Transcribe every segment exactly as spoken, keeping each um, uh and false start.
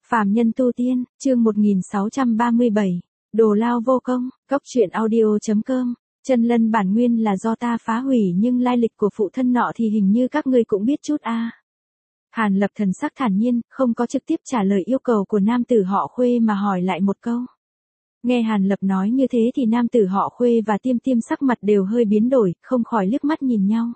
Phàm nhân tu tiên, chương một nghìn sáu trăm ba mươi bảy, đồ lao vô công, cóc truyện audio chấm com. Chân lân bản nguyên là do ta phá hủy nhưng lai lịch của phụ thân nọ thì hình như các ngươi cũng biết chút a. À. Hàn Lập thần sắc thản nhiên, không có trực tiếp trả lời yêu cầu của nam tử họ Khuê mà hỏi lại một câu. Nghe Hàn Lập nói như thế thì nam tử họ Khuê và Tiêm Tiêm sắc mặt đều hơi biến đổi, không khỏi liếc mắt nhìn nhau.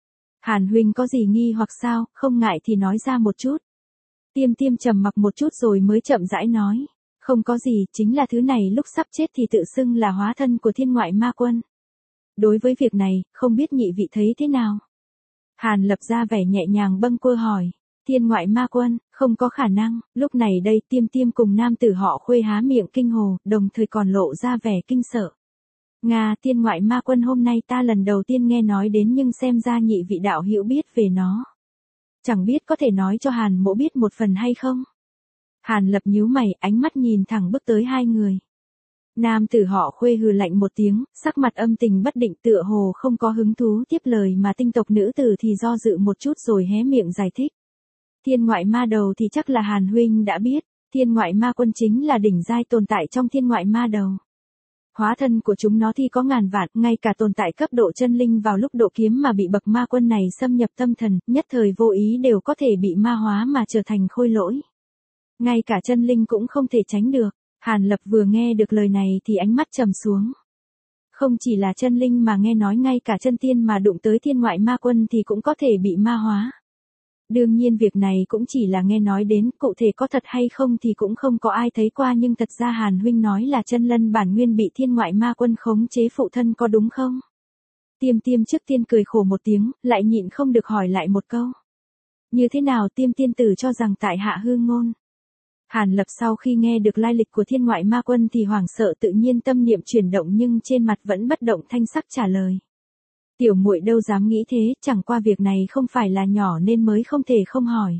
Hàn huynh có gì nghi hoặc sao, không ngại thì nói ra một chút. Tiêm Tiêm trầm mặc một chút rồi mới chậm rãi nói. Không có gì, chính là thứ này lúc sắp chết thì tự xưng là hóa thân của thiên ngoại ma quân. Đối với việc này, không biết nhị vị thấy thế nào? Hàn Lập ra vẻ nhẹ nhàng bâng quơ hỏi. Thiên ngoại ma quân, không có khả năng. Lúc này đây Tiêm Tiêm cùng nam tử họ Khuê há miệng kinh hồ, đồng thời còn lộ ra vẻ kinh sợ. Nga, thiên ngoại ma quân hôm nay ta lần đầu tiên nghe nói đến nhưng xem ra nhị vị đạo hữu biết về nó. Chẳng biết có thể nói cho Hàn mỗ biết một phần hay không? Hàn Lập nhíu mày, ánh mắt nhìn thẳng bước tới hai người. Nam tử họ Khuê hừ lạnh một tiếng, sắc mặt âm tình bất định tựa hồ không có hứng thú tiếp lời mà tinh tộc nữ tử thì do dự một chút rồi hé miệng giải thích. Thiên ngoại ma đầu thì chắc là Hàn huynh đã biết, thiên ngoại ma quân chính là đỉnh giai tồn tại trong thiên ngoại ma đầu. Hóa thân của chúng nó thì có ngàn vạn, ngay cả tồn tại cấp độ chân linh vào lúc độ kiếm mà bị bậc ma quân này xâm nhập tâm thần, nhất thời vô ý đều có thể bị ma hóa mà trở thành khôi lỗi. Ngay cả chân linh cũng không thể tránh được. Hàn Lập vừa nghe được lời này thì ánh mắt trầm xuống. Không chỉ là chân linh mà nghe nói ngay cả chân tiên mà đụng tới thiên ngoại ma quân thì cũng có thể bị ma hóa. Đương nhiên việc này cũng chỉ là nghe nói đến, cụ thể có thật hay không thì cũng không có ai thấy qua, nhưng thật ra Hàn huynh nói là chân lân bản nguyên bị thiên ngoại ma quân khống chế phụ thân có đúng không? Tiêm Tiêm trước tiên cười khổ một tiếng, lại nhịn không được hỏi lại một câu. Như thế nào Tiêm tiên tử cho rằng tại hạ hư ngôn? Hàn Lập sau khi nghe được lai lịch của thiên ngoại ma quân thì hoảng sợ tự nhiên tâm niệm chuyển động nhưng trên mặt vẫn bất động thanh sắc trả lời. Tiểu muội đâu dám nghĩ thế, chẳng qua việc này không phải là nhỏ nên mới không thể không hỏi.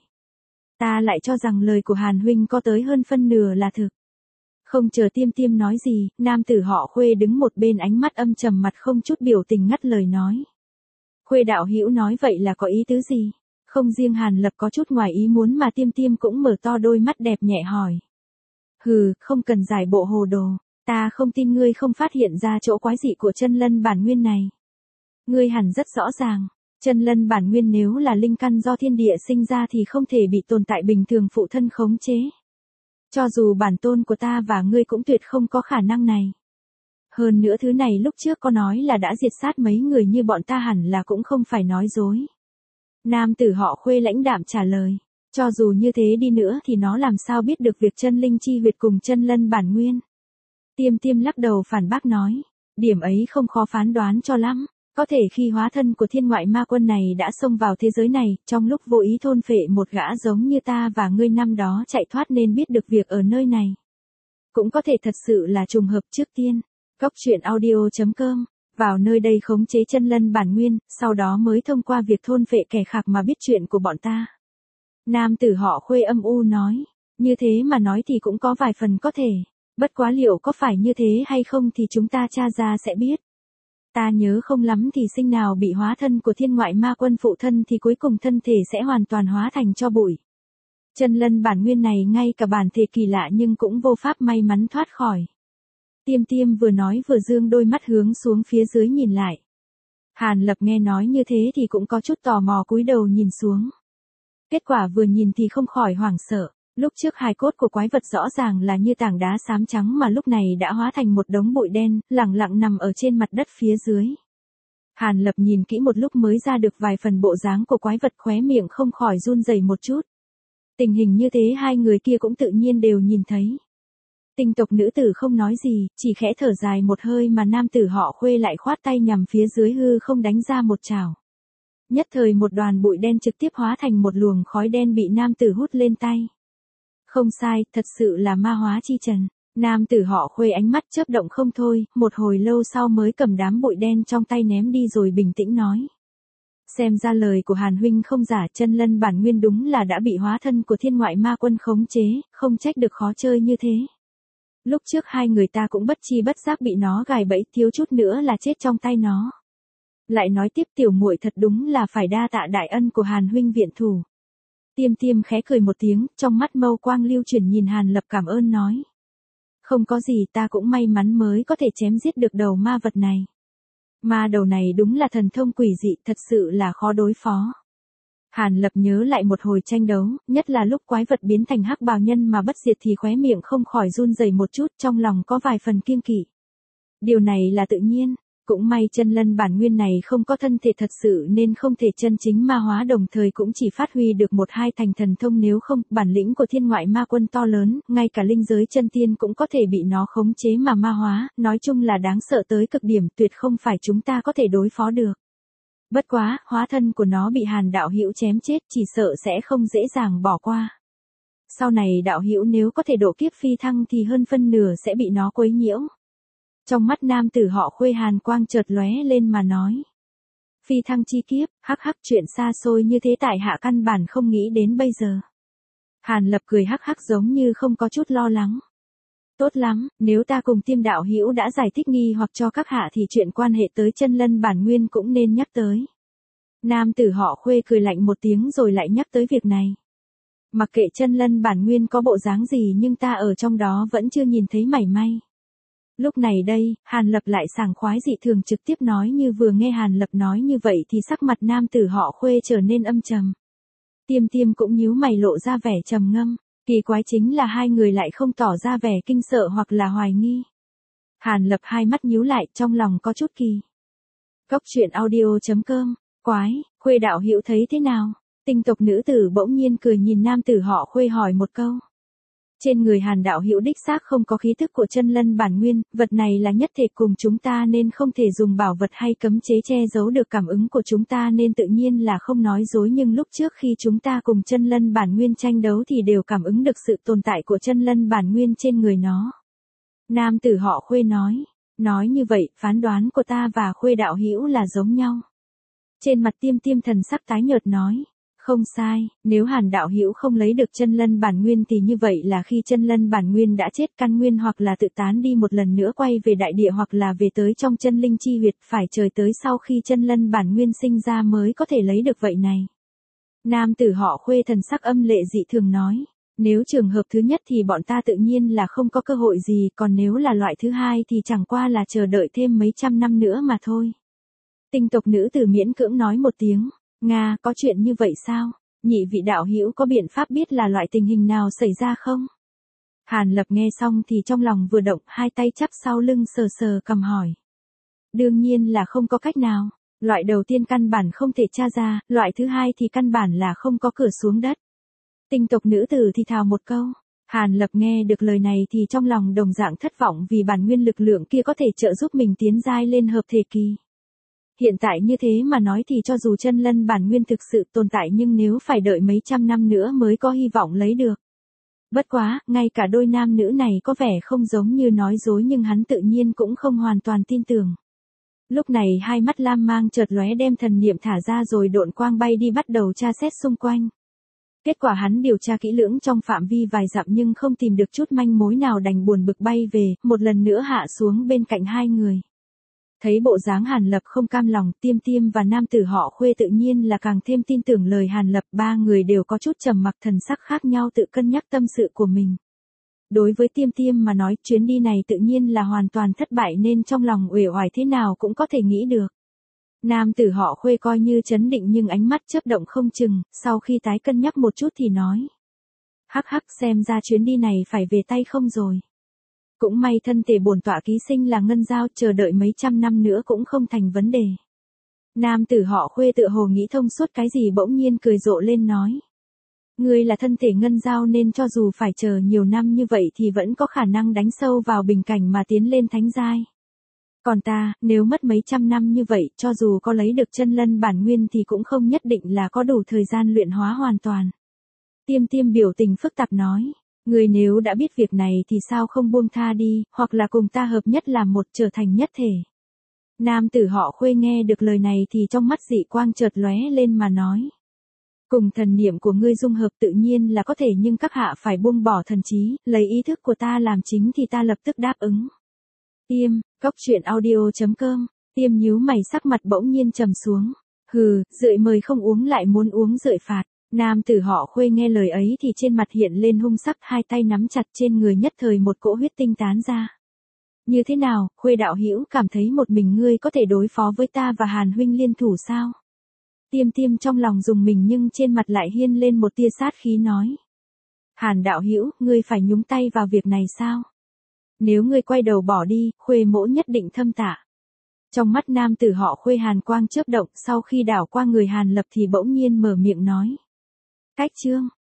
Ta lại cho rằng lời của Hàn huynh có tới hơn phân nửa là thực. Không chờ Tiêm Tiêm nói gì, nam tử họ Khuê đứng một bên ánh mắt âm trầm mặt không chút biểu tình ngắt lời nói. Khuê đạo hữu nói vậy là có ý tứ gì? Không riêng Hàn Lập có chút ngoài ý muốn mà Tiêm Tiêm cũng mở to đôi mắt đẹp nhẹ hỏi. Hừ, không cần giải bộ hồ đồ, ta không tin ngươi không phát hiện ra chỗ quái dị của chân lân bản nguyên này. Ngươi hẳn rất rõ ràng, chân lân bản nguyên nếu là linh căn do thiên địa sinh ra thì không thể bị tồn tại bình thường phụ thân khống chế. Cho dù bản tôn của ta và ngươi cũng tuyệt không có khả năng này. Hơn nữa thứ này lúc trước có nói là đã diệt sát mấy người như bọn ta hẳn là cũng không phải nói dối. Nam tử họ Khuê lãnh đạm trả lời, cho dù như thế đi nữa thì nó làm sao biết được việc chân linh chi huyệt cùng chân lân bản nguyên. Tiêm Tiêm lắc đầu phản bác nói, điểm ấy không khó phán đoán cho lắm, có thể khi hóa thân của thiên ngoại ma quân này đã xông vào thế giới này, trong lúc vô ý thôn phệ một gã giống như ta và ngươi năm đó chạy thoát nên biết được việc ở nơi này. Cũng có thể thật sự là trùng hợp trước tiên, cóc truyện audio chấm com. Vào nơi đây khống chế chân lân bản nguyên, sau đó mới thông qua việc thôn phệ kẻ khác mà biết chuyện của bọn ta. Nam tử họ Khuê âm u nói, như thế mà nói thì cũng có vài phần có thể, bất quá liệu có phải như thế hay không thì chúng ta tra ra sẽ biết. Ta nhớ không lắm thì sinh nào bị hóa thân của thiên ngoại ma quân phụ thân thì cuối cùng thân thể sẽ hoàn toàn hóa thành tro bụi. Chân lân bản nguyên này ngay cả bản thể kỳ lạ nhưng cũng vô pháp may mắn thoát khỏi. Tiêm Tiêm vừa nói vừa dương đôi mắt hướng xuống phía dưới nhìn lại. Hàn Lập nghe nói như thế thì cũng có chút tò mò cúi đầu nhìn xuống. Kết quả vừa nhìn thì không khỏi hoảng sợ, lúc trước hài cốt của quái vật rõ ràng là như tảng đá xám trắng mà lúc này đã hóa thành một đống bụi đen, lẳng lặng nằm ở trên mặt đất phía dưới. Hàn Lập nhìn kỹ một lúc mới ra được vài phần bộ dáng của quái vật, khóe miệng không khỏi run rẩy một chút. Tình hình như thế hai người kia cũng tự nhiên đều nhìn thấy. Tinh tộc nữ tử không nói gì, chỉ khẽ thở dài một hơi mà nam tử họ Khuê lại khoát tay nhằm phía dưới hư không đánh ra một chảo. Nhất thời một đoàn bụi đen trực tiếp hóa thành một luồng khói đen bị nam tử hút lên tay. Không sai, thật sự là ma hóa chi trần. Nam tử họ Khuê ánh mắt chớp động không thôi, một hồi lâu sau mới cầm đám bụi đen trong tay ném đi rồi bình tĩnh nói. Xem ra lời của Hàn huynh không giả, chân lân bản nguyên đúng là đã bị hóa thân của thiên ngoại ma quân khống chế, không trách được khó chơi như thế. Lúc trước hai người ta cũng bất chi bất giác bị nó gài bẫy, thiếu chút nữa là chết trong tay nó. Lại nói tiếp tiểu muội thật đúng là phải đa tạ đại ân của Hàn huynh viện thủ. Tiêm tiêm khẽ cười một tiếng, trong mắt mâu quang lưu chuyển nhìn Hàn Lập cảm ơn nói. Không có gì, ta cũng may mắn mới có thể chém giết được đầu ma vật này. Ma đầu này đúng là thần thông quỷ dị, thật sự là khó đối phó. Hàn Lập nhớ lại một hồi tranh đấu, nhất là lúc quái vật biến thành hắc bào nhân mà bất diệt thì khóe miệng không khỏi run rẩy một chút, trong lòng có vài phần kiêng kỵ. Điều này là tự nhiên, cũng may chân lân bản nguyên này không có thân thể thật sự nên không thể chân chính ma hóa, đồng thời cũng chỉ phát huy được một hai thành thần thông, nếu không, bản lĩnh của thiên ngoại ma quân to lớn, ngay cả linh giới chân tiên cũng có thể bị nó khống chế mà ma hóa, nói chung là đáng sợ tới cực điểm, tuyệt không phải chúng ta có thể đối phó được. Bất quá, hóa thân của nó bị Hàn đạo hữu chém chết, chỉ sợ sẽ không dễ dàng bỏ qua. Sau này đạo hữu nếu có thể độ kiếp phi thăng thì hơn phân nửa sẽ bị nó quấy nhiễu. Trong mắt nam tử họ Khuê hàn quang chợt lóe lên mà nói. Phi thăng chi kiếp, hắc hắc, chuyện xa xôi như thế tại hạ căn bản không nghĩ đến bây giờ. Hàn Lập cười hắc hắc giống như không có chút lo lắng. Tốt lắm, nếu ta cùng Tiêm đạo hữu đã giải thích nghi hoặc cho các hạ thì chuyện quan hệ tới chân lân bản nguyên cũng nên nhắc tới. Nam tử họ Khuê cười lạnh một tiếng rồi lại nhắc tới việc này. Mặc kệ chân lân bản nguyên có bộ dáng gì nhưng ta ở trong đó vẫn chưa nhìn thấy mảy may. Lúc này đây, Hàn Lập lại sảng khoái dị thường trực tiếp nói, như vừa nghe Hàn Lập nói như vậy thì sắc mặt nam tử họ Khuê trở nên âm trầm. Tiêm tiêm cũng nhíu mày lộ ra vẻ trầm ngâm, kỳ quái chính là hai người lại không tỏ ra vẻ kinh sợ hoặc là hoài nghi. Hàn Lập hai mắt nhíu lại, trong lòng có chút kỳ. Cốc truyện audio chấm com, quái, Khuê đạo hữu thấy thế nào? Tinh tộc nữ tử bỗng nhiên cười nhìn nam tử họ Khuê hỏi một câu. Trên người Hàn đạo hữu đích xác không có khí thức của chân lân bản nguyên, vật này là nhất thể cùng chúng ta nên không thể dùng bảo vật hay cấm chế che giấu được cảm ứng của chúng ta, nên tự nhiên là không nói dối, nhưng lúc trước khi chúng ta cùng chân lân bản nguyên tranh đấu thì đều cảm ứng được sự tồn tại của chân lân bản nguyên trên người nó. Nam tử họ Khuê nói, nói như vậy, phán đoán của ta và Khuê đạo hữu là giống nhau. Trên mặt Tiêm tiêm thần sắc tái nhợt nói. Không sai, nếu Hàn đạo hữu không lấy được chân lân bản nguyên thì như vậy là khi chân lân bản nguyên đã chết, căn nguyên hoặc là tự tán đi một lần nữa quay về đại địa hoặc là về tới trong chân linh chi huyệt, phải chờ tới sau khi chân lân bản nguyên sinh ra mới có thể lấy được vậy này. Nam tử họ Khuê thần sắc âm lệ dị thường nói, nếu trường hợp thứ nhất thì bọn ta tự nhiên là không có cơ hội gì, còn nếu là loại thứ hai thì chẳng qua là chờ đợi thêm mấy trăm năm nữa mà thôi. Tinh tộc nữ tử miễn cưỡng nói một tiếng. Nga, có chuyện như vậy sao? Nhị vị đạo hữu có biện pháp biết là loại tình hình nào xảy ra không? Hàn Lập nghe xong thì trong lòng vừa động, hai tay chắp sau lưng sờ sờ cầm hỏi. Đương nhiên là không có cách nào, loại đầu tiên căn bản không thể tra ra, loại thứ hai thì căn bản là không có cửa xuống đất. Tinh tộc nữ tử thì thào một câu. Hàn Lập nghe được lời này thì trong lòng đồng dạng thất vọng, vì bản nguyên lực lượng kia có thể trợ giúp mình tiến giai lên hợp thể kỳ. Hiện tại như thế mà nói thì cho dù chân lân bản nguyên thực sự tồn tại nhưng nếu phải đợi mấy trăm năm nữa mới có hy vọng lấy được. Bất quá, ngay cả đôi nam nữ này có vẻ không giống như nói dối nhưng hắn tự nhiên cũng không hoàn toàn tin tưởng. Lúc này hai mắt lam mang chợt lóe, đem thần niệm thả ra rồi độn quang bay đi bắt đầu tra xét xung quanh. Kết quả hắn điều tra kỹ lưỡng trong phạm vi vài dặm nhưng không tìm được chút manh mối nào, đành buồn bực bay về, một lần nữa hạ xuống bên cạnh hai người. Thấy bộ dáng Hàn Lập không cam lòng, Tiêm tiêm và nam tử họ Khuê tự nhiên là càng thêm tin tưởng lời Hàn Lập, ba người đều có chút trầm mặc, thần sắc khác nhau tự cân nhắc tâm sự của mình. Đối với Tiêm tiêm mà nói, chuyến đi này tự nhiên là hoàn toàn thất bại nên trong lòng uể oải thế nào cũng có thể nghĩ được. Nam tử họ Khuê coi như trấn định nhưng ánh mắt chớp động không chừng, sau khi tái cân nhắc một chút thì nói. Hắc hắc, xem ra chuyến đi này phải về tay không rồi. Cũng may thân thể bổn tọa ký sinh là ngân giao, chờ đợi mấy trăm năm nữa cũng không thành vấn đề. Nam tử họ Khuê tựa hồ nghĩ thông suốt cái gì bỗng nhiên cười rộ lên nói. Ngươi là thân thể ngân giao nên cho dù phải chờ nhiều năm như vậy thì vẫn có khả năng đánh sâu vào bình cảnh mà tiến lên thánh giai. Còn ta, nếu mất mấy trăm năm như vậy, cho dù có lấy được chân lân bản nguyên thì cũng không nhất định là có đủ thời gian luyện hóa hoàn toàn. Tiêm tiêm biểu tình phức tạp nói. Người nếu đã biết việc này thì sao không buông tha đi, hoặc là cùng ta hợp nhất làm một, trở thành nhất thể. Nam tử họ Khuê nghe được lời này thì trong mắt dị quang chợt lóe lên mà nói. Cùng thần niệm của ngươi dung hợp tự nhiên là có thể, nhưng các hạ phải buông bỏ thần trí, lấy ý thức của ta làm chính thì ta lập tức đáp ứng. Tiêm, cốc truyện audio chấm com, Tiêm nhíu mày, sắc mặt bỗng nhiên trầm xuống. Hừ, rượu mời không uống lại muốn uống rượu phạt. Nam tử họ Khuê nghe lời ấy thì trên mặt hiện lên hung sắc, hai tay nắm chặt trên người nhất thời một cỗ huyết tinh tán ra. Như thế nào, Khuê đạo hữu cảm thấy một mình ngươi có thể đối phó với ta và Hàn huynh liên thủ sao? Tiêm Tiêm trong lòng dùng mình nhưng trên mặt lại hiên lên một tia sát khí nói. Hàn đạo hữu, ngươi phải nhúng tay vào việc này sao? Nếu ngươi quay đầu bỏ đi, Khuê mỗ nhất định thâm tạ. Trong mắt nam tử họ Khuê hàn quang chớp động, sau khi đảo qua người Hàn Lập thì bỗng nhiên mở miệng nói. Cách chương,